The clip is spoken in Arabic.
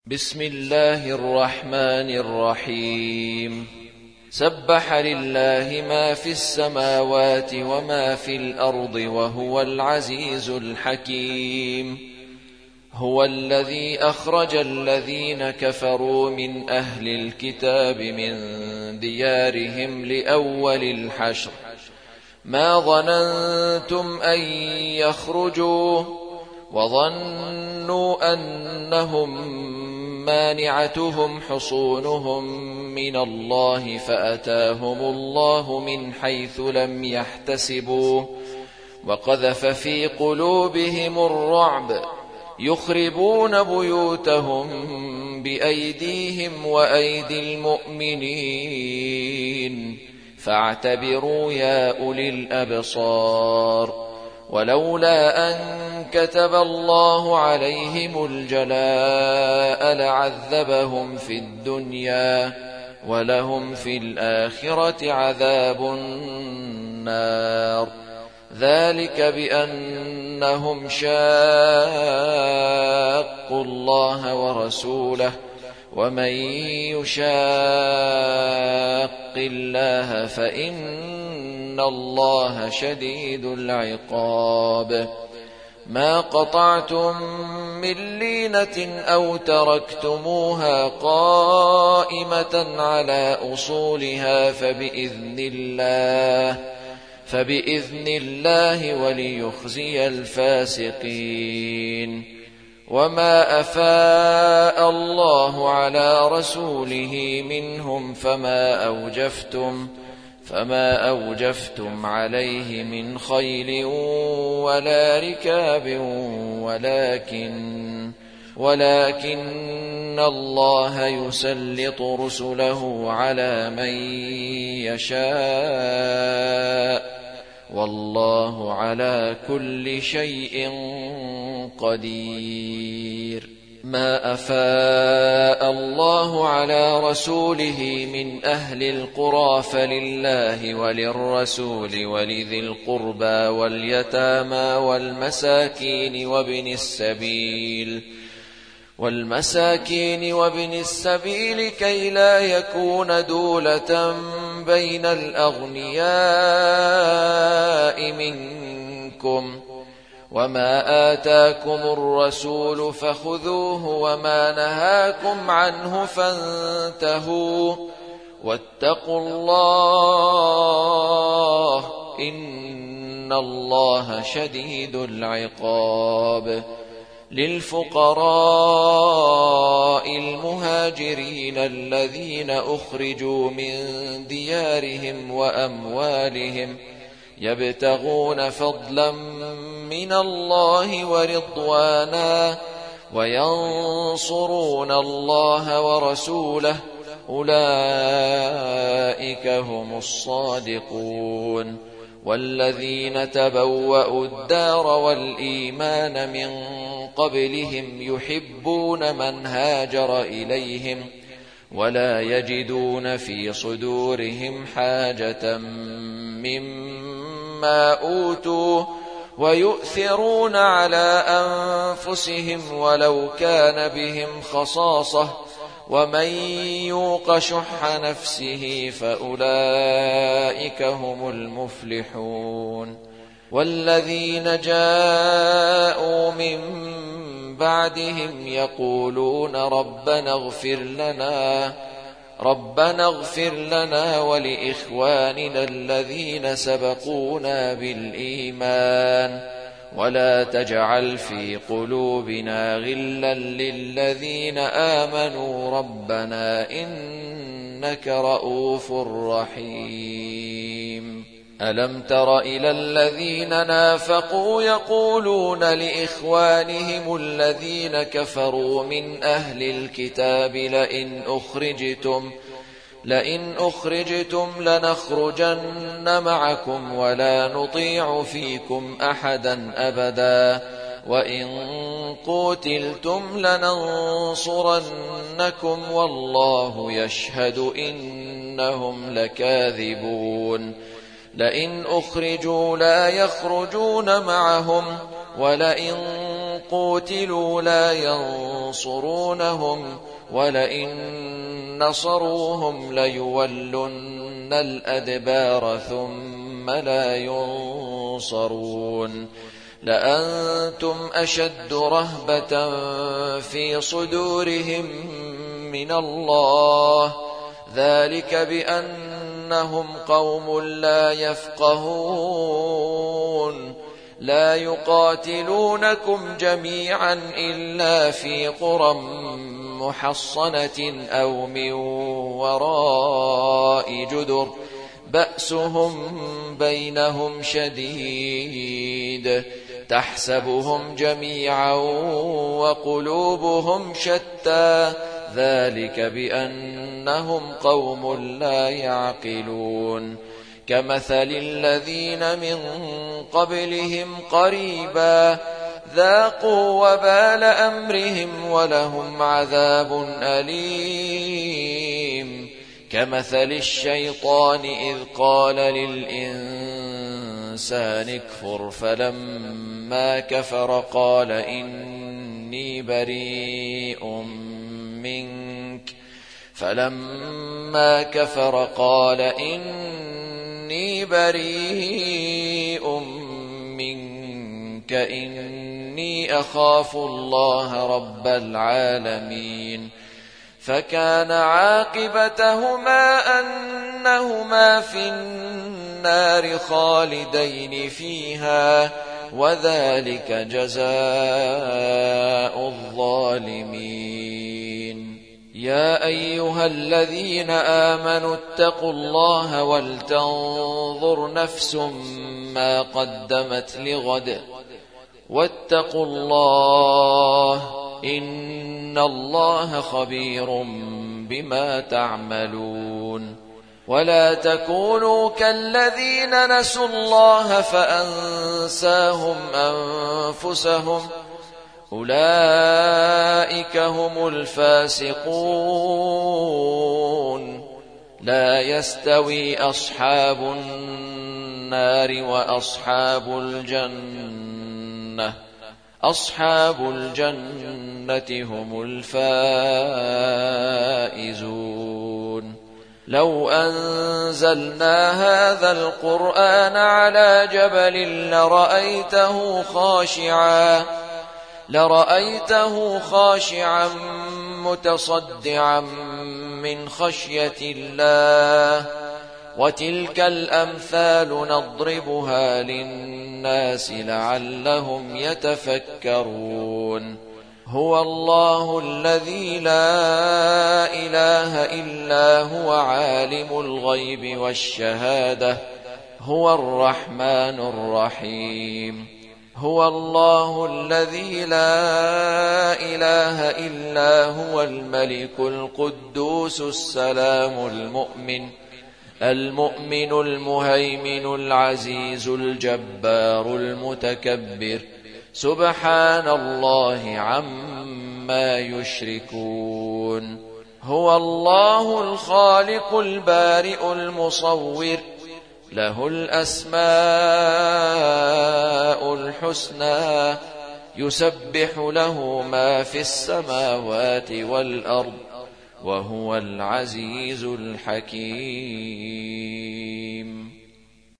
بسم الله الرحمن الرحيم. سبح لله ما في السماوات وما في الأرض وهو العزيز الحكيم. هو الذي أخرج الذين كفروا من أهل الكتاب من ديارهم لأول الحشر ما ظننتم أن يخرجوا وظنوا أنهم مانعتهم حصونهم من الله فأتاهم الله من حيث لم يحتسبوا وقذف في قلوبهم الرعب يخربون بيوتهم بأيديهم وأيدي المؤمنين فاعتبروا يا أولي الأبصار. ولولا أن كتب الله عليهم الجلاء لعذبهم في الدنيا ولهم في الآخرة عذاب النار. ذلك بأنهم شاقوا الله ورسوله ومن يشاق الله فإن الله شديد العقاب. ما قطعتم من لينة أو تركتموها قائمة على أصولها فبإذن الله وليخزي الفاسقين. وما أفاء الله على رسوله منهم فما أوجفتم عليه من خيل ولا ركاب ولكن الله يسلط رسله على من يشاء والله على كل شيء قدير. ما أفاء الله على رسوله من أهل القرى فلله وللرسول ولذي القربى واليتامى والمساكين وابن السبيل كي لا يكون دولة بين الأغنياء منكم. وما آتاكم الرسول فخذوه وما نهاكم عنه فانتهوا واتقوا الله إن الله شديد العقاب. للفقراء المهاجرين الذين أخرجوا من ديارهم وأموالهم يبتغون فضلا من الله ورضوانا وينصرون الله ورسوله أولئك هم الصادقون. والذين تبوأوا الدار والإيمان من قبلهم يحبون من هاجر إليهم ولا يجدون في صدورهم حاجة مما أوتوا ويؤثرون على أنفسهم ولو كان بهم خصاصة ومن يوق شح نفسه فأولئك هم المفلحون. والذين جاءوا من بعدهم يقولون ربنا اغفر لنا ولإخواننا الذين سبقونا بالإيمان ولا تجعل في قلوبنا غلا للذين آمنوا ربنا إنك رؤوف رحيم. ألم تر إلى الذين نافقوا يقولون لإخوانهم الذين كفروا من أهل الكتاب لئن أخرجتم لنخرجن معكم ولا نطيع فيكم أحدا أبدا وإن قوتلتم لننصرنكم والله يشهد إنهم لكاذبون. لئن أخرجوا لا يخرجون معهم ولئن قوتلوا لا ينصرونهم ولئن نصروهم ليولن الأدبار ثم لا ينصرون لأنتم أشد رهبة في صدورهم من الله ذلك بأنهم قوم لا يفقهون لا يقاتلونكم جميعا إلا في قرى محصنة أو من وراء جدر بأسهم بينهم شديد تحسبهم جميعا وقلوبهم شتى ذلك بأنهم قوم لا يعقلون كمثل الذين من قبلهم قريبا ذاقوا وبال أمرهم ولهم عذاب أليم كمثل الشيطان إذ قال للإنسان اكفر فلما كفر قال إني بريء منك إني أخاف الله رب العالمين فكان عاقبتهما أنهما في النار خالدين فيها وذلك جزاء الظالمين يا أيها الذين آمنوا اتقوا الله ولتنظر نفس ما قدمت لغد واتقوا الله إن الله خبير بما تعملون ولا تكونوا كالذين نسوا الله فأنساهم أنفسهم أولئك هم الفاسقون لا يستوي أصحاب النار وأصحاب الجنة أصحاب الجنة هم الفائزون لو أنزلنا هذا القرآن على جبل لرأيته خاشعا متصدعا من خشية الله وتلك الأمثال نضربها للناس لعلهم يتفكرون هو الله الذي لا إله إلا هو عالم الغيب والشهادة هو الرحمن الرحيم هو الله الذي لا إله إلا هو الملك القدوس السلام المؤمن المهيمن العزيز الجبار المتكبر سبحان الله عما يشركون هو الله الخالق البارئ المصور له الأسماء الحسنى يسبح له ما في السماوات والأرض وهو العزيز الحكيم